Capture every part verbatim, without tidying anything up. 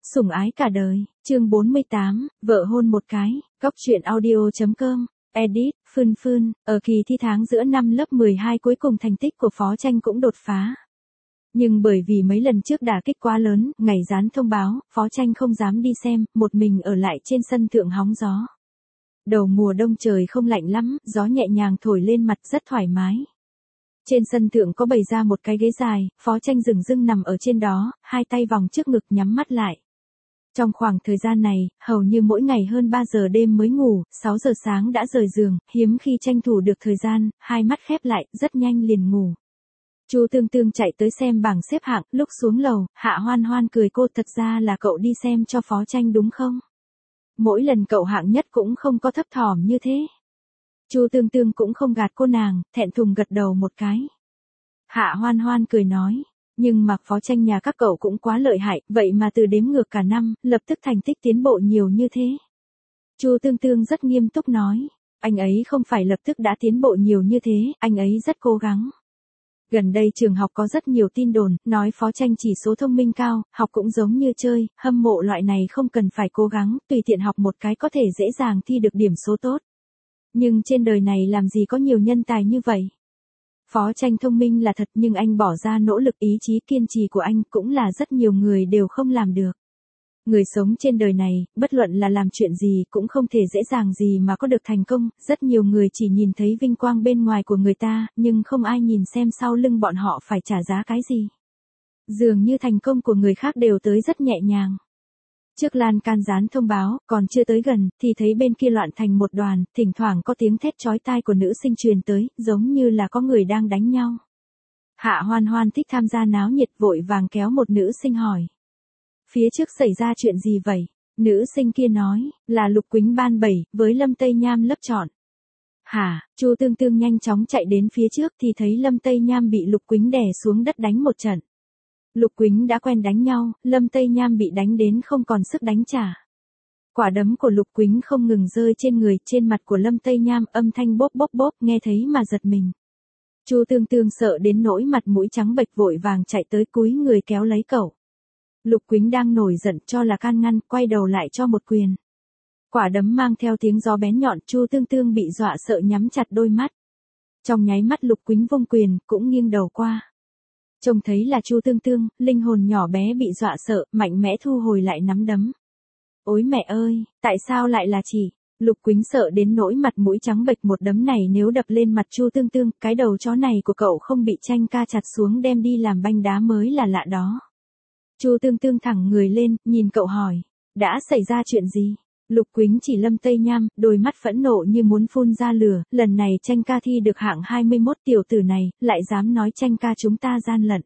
Sủng ái cả đời, chương bốn mươi tám, vợ hôn một cái, góc truyện audio.com, edit, Phương Phương, ở kỳ thi tháng giữa năm lớp mười hai cuối cùng thành tích của Phó Tranh cũng đột phá. Nhưng bởi vì mấy lần trước đả kích quá lớn, ngày dán thông báo, Phó Tranh không dám đi xem, một mình ở lại trên sân thượng hóng gió. Đầu mùa đông trời không lạnh lắm, gió nhẹ nhàng thổi lên mặt rất thoải mái. Trên sân thượng có bày ra một cái ghế dài, Phó Tranh dửng dưng nằm ở trên đó, hai tay vòng trước ngực nhắm mắt lại. Trong khoảng thời gian này, hầu như mỗi ngày hơn ba giờ đêm mới ngủ, sáu giờ sáng đã rời giường, hiếm khi tranh thủ được thời gian, hai mắt khép lại, rất nhanh liền ngủ. Chu Tương Tương chạy tới xem bảng xếp hạng, lúc xuống lầu, Hạ Hoan Hoan cười cô, thật ra là cậu đi xem cho Phó Tranh đúng không? Mỗi lần cậu hạng nhất cũng không có thấp thỏm như thế. Chu Tương Tương cũng không gạt cô nàng, thẹn thùng gật đầu một cái. Hạ Hoan Hoan cười nói, nhưng mà Phó Tranh nhà các cậu cũng quá lợi hại, vậy mà từ đếm ngược cả năm, lập tức thành tích tiến bộ nhiều như thế. Chu Tương Tương rất nghiêm túc nói, anh ấy không phải lập tức đã tiến bộ nhiều như thế, anh ấy rất cố gắng. Gần đây trường học có rất nhiều tin đồn, nói Phó Tranh chỉ số thông minh cao, học cũng giống như chơi, hâm mộ loại này không cần phải cố gắng, tùy tiện học một cái có thể dễ dàng thi được điểm số tốt. Nhưng trên đời này làm gì có nhiều nhân tài như vậy? Phó Tranh thông minh là thật nhưng anh bỏ ra nỗ lực ý chí kiên trì của anh cũng là rất nhiều người đều không làm được. Người sống trên đời này, bất luận là làm chuyện gì cũng không thể dễ dàng gì mà có được thành công, rất nhiều người chỉ nhìn thấy vinh quang bên ngoài của người ta, nhưng không ai nhìn xem sau lưng bọn họ phải trả giá cái gì. Dường như thành công của người khác đều tới rất nhẹ nhàng. Trước lan can dán thông báo, còn chưa tới gần, thì thấy bên kia loạn thành một đoàn, thỉnh thoảng có tiếng thét chói tai của nữ sinh truyền tới, giống như là có người đang đánh nhau. Hạ Hoan Hoan thích tham gia náo nhiệt, vội vàng kéo một nữ sinh hỏi. Phía trước xảy ra chuyện gì vậy? Nữ sinh kia nói, là Lục Quýnh ban bảy, với Lâm Tây Nham lớp chọn. Hả? Chu Tương Tương nhanh chóng chạy đến phía trước thì thấy Lâm Tây Nham bị Lục Quýnh đè xuống đất đánh một trận. Lục Quýnh đã quen đánh nhau, Lâm Tây Nham bị đánh đến không còn sức đánh trả. Quả đấm của Lục Quýnh không ngừng rơi trên người, trên mặt của Lâm Tây Nham âm thanh bốp bốp bốp, nghe thấy mà giật mình. Chu Tương Tương sợ đến nỗi mặt mũi trắng bệch, vội vàng chạy tới cúi người kéo lấy cậu. Lục Quýnh đang nổi giận cho là can ngăn, quay đầu lại cho một quyền. Quả đấm mang theo tiếng gió bén nhọn, Chu Tương Tương bị dọa sợ nhắm chặt đôi mắt. Trong nháy mắt Lục Quýnh vung quyền, cũng nghiêng đầu qua. Trông thấy là Chu Tương Tương, linh hồn nhỏ bé bị dọa sợ, mạnh mẽ thu hồi lại nắm đấm. Ôi mẹ ơi, tại sao lại là chị? Lục Quýnh sợ đến nỗi mặt mũi trắng bệch, một đấm này nếu đập lên mặt Chu Tương Tương, cái đầu chó này của cậu không bị Tranh ca chặt xuống đem đi làm banh đá mới là lạ đó. Chu Tương Tương thẳng người lên, nhìn cậu hỏi, đã xảy ra chuyện gì? Lục Quýnh chỉ Lâm Tây Nham, đôi mắt phẫn nộ như muốn phun ra lửa, lần này Tranh ca thi được hạng hai mươi mốt, tiểu tử này, lại dám nói Tranh ca chúng ta gian lận.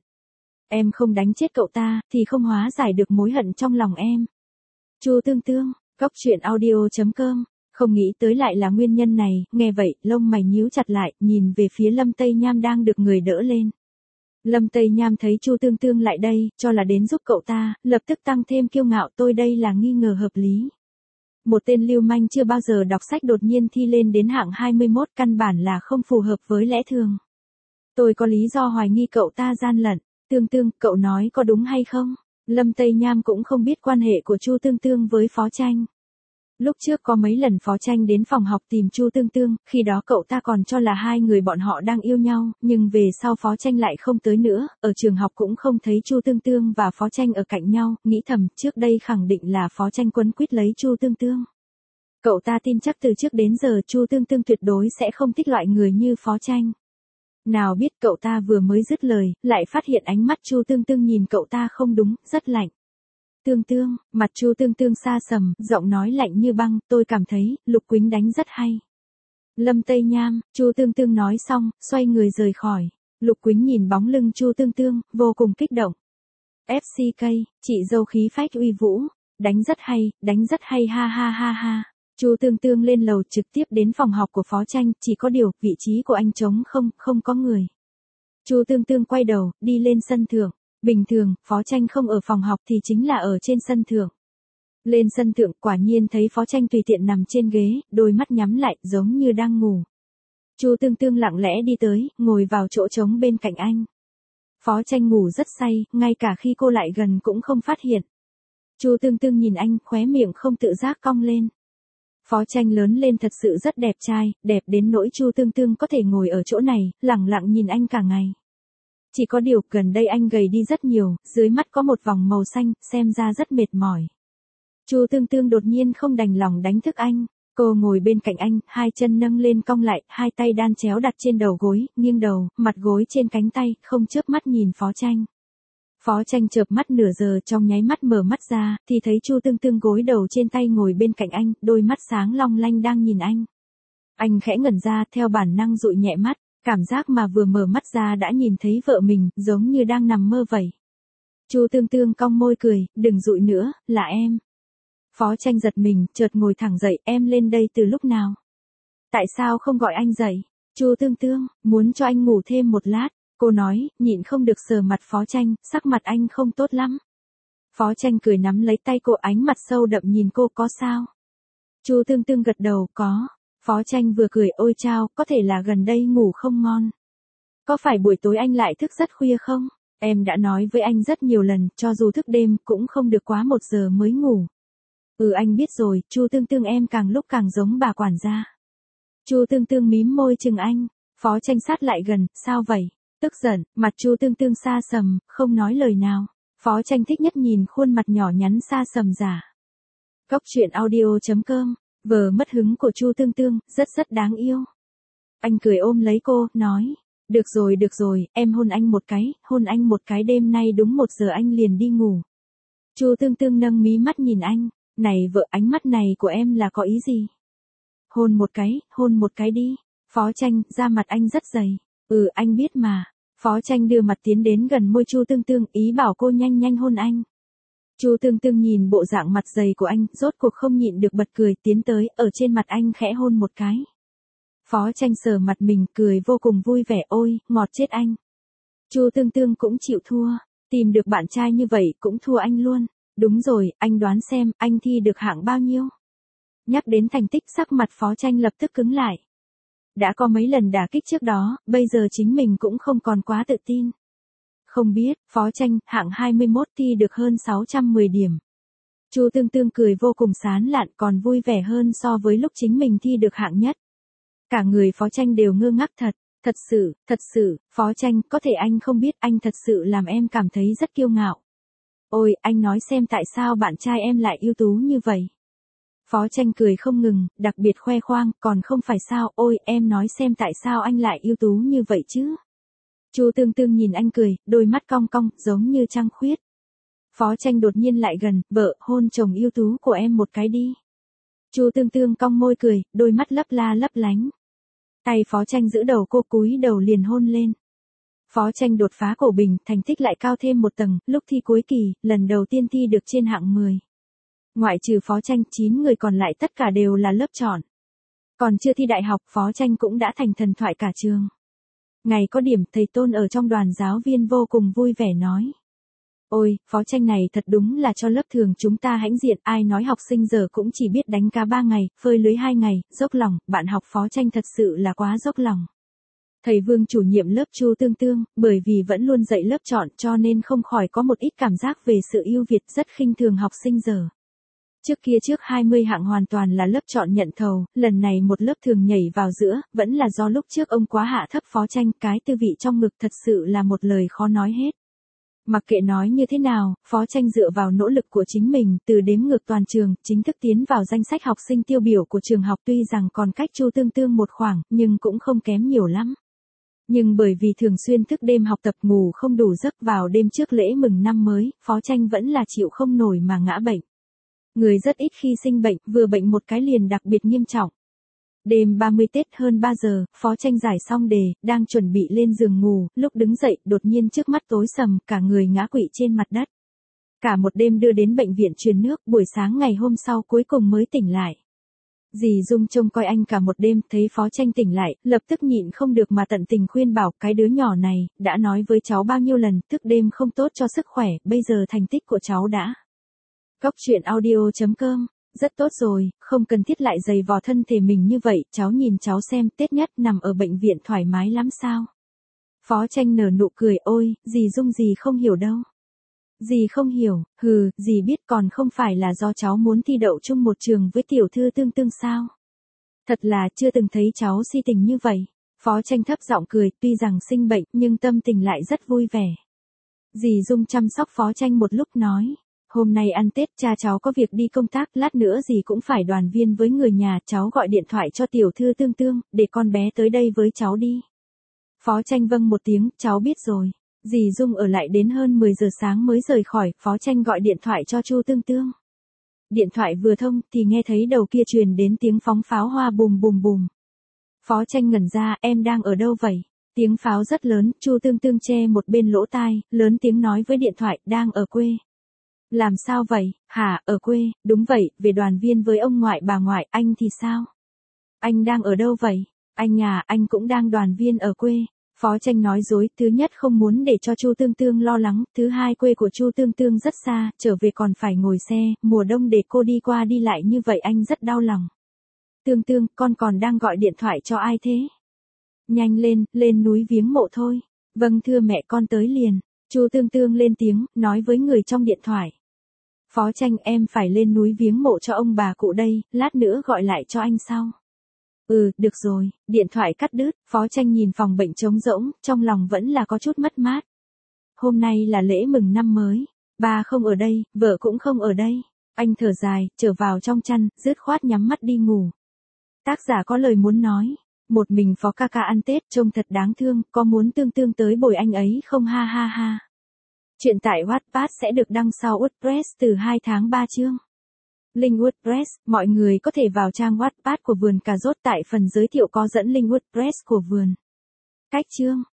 Em không đánh chết cậu ta, thì không hóa giải được mối hận trong lòng em. Chu Tương Tương, góc truyện audio.com, không nghĩ tới lại là nguyên nhân này, nghe vậy, lông mày nhíu chặt lại, nhìn về phía Lâm Tây Nham đang được người đỡ lên. Lâm Tây Nham thấy Chu Tương Tương lại đây, cho là đến giúp cậu ta, lập tức tăng thêm kiêu ngạo, tôi đây là nghi ngờ hợp lý. Một tên lưu manh chưa bao giờ đọc sách đột nhiên thi lên đến hạng hai mươi mốt, căn bản là không phù hợp với lẽ thường. Tôi có lý do hoài nghi cậu ta gian lận. Tương Tương, cậu nói có đúng hay không? Lâm Tây Nham cũng không biết quan hệ của Chu Tương Tương với Phó Tranh. Lúc trước có mấy lần Phó Tranh đến phòng học tìm Chu Tương Tương, khi đó cậu ta còn cho là hai người bọn họ đang yêu nhau, nhưng về sau Phó Tranh lại không tới nữa, ở trường học cũng không thấy Chu Tương Tương và Phó Tranh ở cạnh nhau, nghĩ thầm, trước đây khẳng định là Phó Tranh quấn quýt lấy Chu Tương Tương. Cậu ta tin chắc từ trước đến giờ Chu Tương Tương tuyệt đối sẽ không thích loại người như Phó Tranh. Nào biết cậu ta vừa mới dứt lời, lại phát hiện ánh mắt Chu Tương Tương nhìn cậu ta không đúng, rất lạnh. Tương Tương, mặt Chu Tương Tương xa sầm, giọng nói lạnh như băng, tôi cảm thấy, Lục Quýnh đánh rất hay. Lâm Tây Nham, Chu Tương Tương nói xong, xoay người rời khỏi. Lục Quýnh nhìn bóng lưng Chu Tương Tương, vô cùng kích động. ép xê ca, chị dâu khí phách uy vũ, đánh rất hay, đánh rất hay ha ha ha ha. Chu Tương Tương lên lầu trực tiếp đến phòng học của Phó Tranh, chỉ có điều, vị trí của anh trống không, không có người. Chu Tương Tương quay đầu, đi lên sân thượng. Bình thường, Phó Tranh không ở phòng học thì chính là ở trên sân thượng. Lên sân thượng, quả nhiên thấy Phó Tranh tùy tiện nằm trên ghế, đôi mắt nhắm lại, giống như đang ngủ. Chu Tương Tương lặng lẽ đi tới, ngồi vào chỗ trống bên cạnh anh. Phó Tranh ngủ rất say, ngay cả khi cô lại gần cũng không phát hiện. Chu Tương Tương nhìn anh, khóe miệng không tự giác cong lên. Phó Tranh lớn lên thật sự rất đẹp trai, đẹp đến nỗi Chu Tương Tương có thể ngồi ở chỗ này, lẳng lặng nhìn anh cả ngày. Chỉ có điều gần đây anh gầy đi rất nhiều, dưới mắt có một vòng màu xanh, xem ra rất mệt mỏi. Chu Tương Tương đột nhiên không đành lòng đánh thức anh. Cô ngồi bên cạnh anh, hai chân nâng lên cong lại, hai tay đan chéo đặt trên đầu gối, nghiêng đầu, mặt gối trên cánh tay, không chớp mắt nhìn Phó Tranh. Phó Tranh chợp mắt nửa giờ, trong nháy mắt mở mắt ra, thì thấy Chu Tương Tương gối đầu trên tay ngồi bên cạnh anh, đôi mắt sáng long lanh đang nhìn anh. Anh khẽ ngẩn ra, theo bản năng dụi nhẹ mắt, cảm giác mà vừa mở mắt ra đã nhìn thấy vợ mình, giống như đang nằm mơ vậy. Chu Tương Tương cong môi cười, đừng dụi nữa, là em. Phó Tranh giật mình, chợt ngồi thẳng dậy, em lên đây từ lúc nào? Tại sao không gọi anh dậy? Chu Tương Tương, muốn cho anh ngủ thêm một lát, cô nói, nhịn không được sờ mặt Phó Tranh, sắc mặt anh không tốt lắm. Phó Tranh cười nắm lấy tay cô, ánh mặt sâu đậm nhìn cô, có sao? Chu Tương Tương gật đầu, có. Phó Tranh vừa cười, ôi chao, có thể là gần đây ngủ không ngon. Có phải buổi tối anh lại thức rất khuya không? Em đã nói với anh rất nhiều lần, cho dù thức đêm cũng không được quá một giờ mới ngủ. Ừ anh biết rồi, Chu Tương Tương em càng lúc càng giống bà quản gia. Chu Tương Tương mím môi chừng anh, Phó Tranh sát lại gần, sao vậy? Tức giận, mặt Chu Tương Tương xa sầm, không nói lời nào. Phó Tranh thích nhất nhìn khuôn mặt nhỏ nhắn xa sầm giả. Cốc truyện audio chấm com, vờ mất hứng của Chu Tương Tương, rất rất đáng yêu. Anh cười ôm lấy cô, nói, được rồi được rồi, em hôn anh một cái, hôn anh một cái, đêm nay đúng một giờ anh liền đi ngủ. Chu Tương Tương nâng mí mắt nhìn anh. Này vợ, ánh mắt này của em là có ý gì? Hôn một cái, hôn một cái đi. Phó Tranh, da mặt anh rất dày. Ừ anh biết mà. Phó Tranh đưa mặt tiến đến gần môi Chu Tương Tương, ý bảo cô nhanh nhanh hôn anh. Chu Tương Tương nhìn bộ dạng mặt dày của anh, rốt cuộc không nhịn được bật cười, tiến tới, ở trên mặt anh khẽ hôn một cái. Phó Tranh sờ mặt mình, cười vô cùng vui vẻ, ôi, ngọt chết anh. Chu Tương Tương cũng chịu thua, tìm được bạn trai như vậy cũng thua anh luôn. Đúng rồi, anh đoán xem, anh thi được hạng bao nhiêu? Nhắc đến thành tích, sắc mặt Phó Tranh lập tức cứng lại. Đã có mấy lần đả kích trước đó, bây giờ chính mình cũng không còn quá tự tin. Không biết, Phó Tranh, hạng hai mươi mốt thi được hơn sáu trăm mười điểm. Chu Tương Tương cười vô cùng sán lạn, còn vui vẻ hơn so với lúc chính mình thi được hạng nhất. Cả người Phó Tranh đều ngơ ngác thật, thật sự, thật sự, Phó Tranh, có thể anh không biết, anh thật sự làm em cảm thấy rất kiêu ngạo. Ôi, anh nói xem tại sao bạn trai em lại ưu tú như vậy? Phó Tranh cười không ngừng, đặc biệt khoe khoang, còn không phải sao, ôi, em nói xem tại sao anh lại ưu tú như vậy chứ? Chu Tương Tương nhìn anh cười, đôi mắt cong cong, giống như trăng khuyết. Phó Tranh đột nhiên lại gần, vợ, hôn chồng ưu tú của em một cái đi. Chu Tương Tương cong môi cười, đôi mắt lấp la lấp lánh. Tay Phó Tranh giữ đầu cô, cúi đầu liền hôn lên. Phó Tranh đột phá cổ bình, thành tích lại cao thêm một tầng, lúc thi cuối kỳ, lần đầu tiên thi được trên hạng mười. Ngoại trừ Phó Tranh, chín người còn lại tất cả đều là lớp chọn. Còn chưa thi đại học, Phó Tranh cũng đã thành thần thoại cả trường. Ngày có điểm, thầy Tôn ở trong đoàn giáo viên vô cùng vui vẻ nói. Ôi, Phó Tranh này thật đúng là cho lớp thường chúng ta hãnh diện, ai nói học sinh giờ cũng chỉ biết đánh cá ba ngày, phơi lưới hai ngày, dốc lòng, bạn học Phó Tranh thật sự là quá dốc lòng. Thầy Vương chủ nhiệm lớp Chu Tương Tương, bởi vì vẫn luôn dạy lớp chọn cho nên không khỏi có một ít cảm giác về sự ưu việt, rất khinh thường học sinh giờ. Trước kia trước hai mươi hạng hoàn toàn là lớp chọn nhận thầu, lần này một lớp thường nhảy vào giữa, vẫn là do lúc trước ông quá hạ thấp Phó Tranh, cái tư vị trong ngực thật sự là một lời khó nói hết. Mặc kệ nói như thế nào, Phó Tranh dựa vào nỗ lực của chính mình, từ đếm ngược toàn trường, chính thức tiến vào danh sách học sinh tiêu biểu của trường học, tuy rằng còn cách Chu Tương Tương một khoảng, nhưng cũng không kém nhiều lắm. Nhưng bởi vì thường xuyên thức đêm học tập, ngủ không đủ giấc, vào đêm trước lễ mừng năm mới, Phó Tranh vẫn là chịu không nổi mà ngã bệnh. Người rất ít khi sinh bệnh, vừa bệnh một cái liền đặc biệt nghiêm trọng. Đêm ba mươi Tết hơn ba giờ, Phó Tranh giải xong đề, đang chuẩn bị lên giường ngủ, lúc đứng dậy, đột nhiên trước mắt tối sầm, cả người ngã quỵ trên mặt đất. Cả một đêm đưa đến bệnh viện truyền nước, buổi sáng ngày hôm sau cuối cùng mới tỉnh lại. Dì Dung trông coi anh cả một đêm, thấy Phó Tranh tỉnh lại, lập tức nhịn không được mà tận tình khuyên bảo, cái đứa nhỏ này, đã nói với cháu bao nhiêu lần, thức đêm không tốt cho sức khỏe, bây giờ thành tích của cháu đã. Cốc truyện audio chấm com, rất tốt rồi, không cần thiết lại dày vò thân thể mình như vậy, cháu nhìn cháu xem, Tết nhất nằm ở bệnh viện thoải mái lắm sao. Phó Tranh nở nụ cười, ôi, dì Dung dì không hiểu đâu. Dì không hiểu, hừ, dì biết còn không phải là do cháu muốn thi đậu chung một trường với tiểu thư Tương Tương sao? Thật là chưa từng thấy cháu si tình như vậy. Phó Tranh thấp giọng cười, tuy rằng sinh bệnh nhưng tâm tình lại rất vui vẻ. Dì Dung chăm sóc Phó Tranh một lúc nói, hôm nay ăn Tết cha cháu có việc đi công tác, lát nữa dì cũng phải đoàn viên với người nhà, cháu gọi điện thoại cho tiểu thư Tương Tương, để con bé tới đây với cháu đi. Phó Tranh vâng một tiếng, cháu biết rồi. Dì Dung ở lại đến hơn mười giờ sáng mới rời khỏi, Phó Tranh gọi điện thoại cho Chu Tương Tương. Điện thoại vừa thông thì nghe thấy đầu kia truyền đến tiếng phóng pháo hoa bùm bùm bùm. Phó Tranh ngẩn ra, em đang ở đâu vậy? Tiếng pháo rất lớn, Chu Tương Tương che một bên lỗ tai, lớn tiếng nói với điện thoại, đang ở quê. Làm sao vậy, hả, ở quê, đúng vậy, về đoàn viên với ông ngoại bà ngoại, anh thì sao? Anh đang ở đâu vậy? Anh à, anh cũng đang đoàn viên ở quê. Phó Tranh nói dối, thứ nhất không muốn để cho Chu Tương Tương lo lắng, thứ hai quê của Chu Tương Tương rất xa, trở về còn phải ngồi xe, mùa đông để cô đi qua đi lại như vậy anh rất đau lòng. Tương Tương, con còn đang gọi điện thoại cho ai thế? Nhanh lên, lên núi viếng mộ thôi. Vâng thưa mẹ, con tới liền. Chu Tương Tương lên tiếng, nói với người trong điện thoại. Phó Tranh, em phải lên núi viếng mộ cho ông bà cụ đây, lát nữa gọi lại cho anh sau. Ừ, được rồi, điện thoại cắt đứt, Phó Tranh nhìn phòng bệnh trống rỗng, trong lòng vẫn là có chút mất mát. Hôm nay là lễ mừng năm mới, ba không ở đây, vợ cũng không ở đây. Anh thở dài, trở vào trong chăn, dứt khoát nhắm mắt đi ngủ. Tác giả có lời muốn nói, một mình Phó ca ca ăn Tết trông thật đáng thương, có muốn Tương Tương tới bồi anh ấy không ha ha ha. Chuyện tại Wattpad sẽ được đăng sau WordPress từ hai tháng ba chương. Link WordPress, mọi người có thể vào trang Wattpad của vườn cà rốt tại phần giới thiệu có dẫn link WordPress của vườn. Cách chương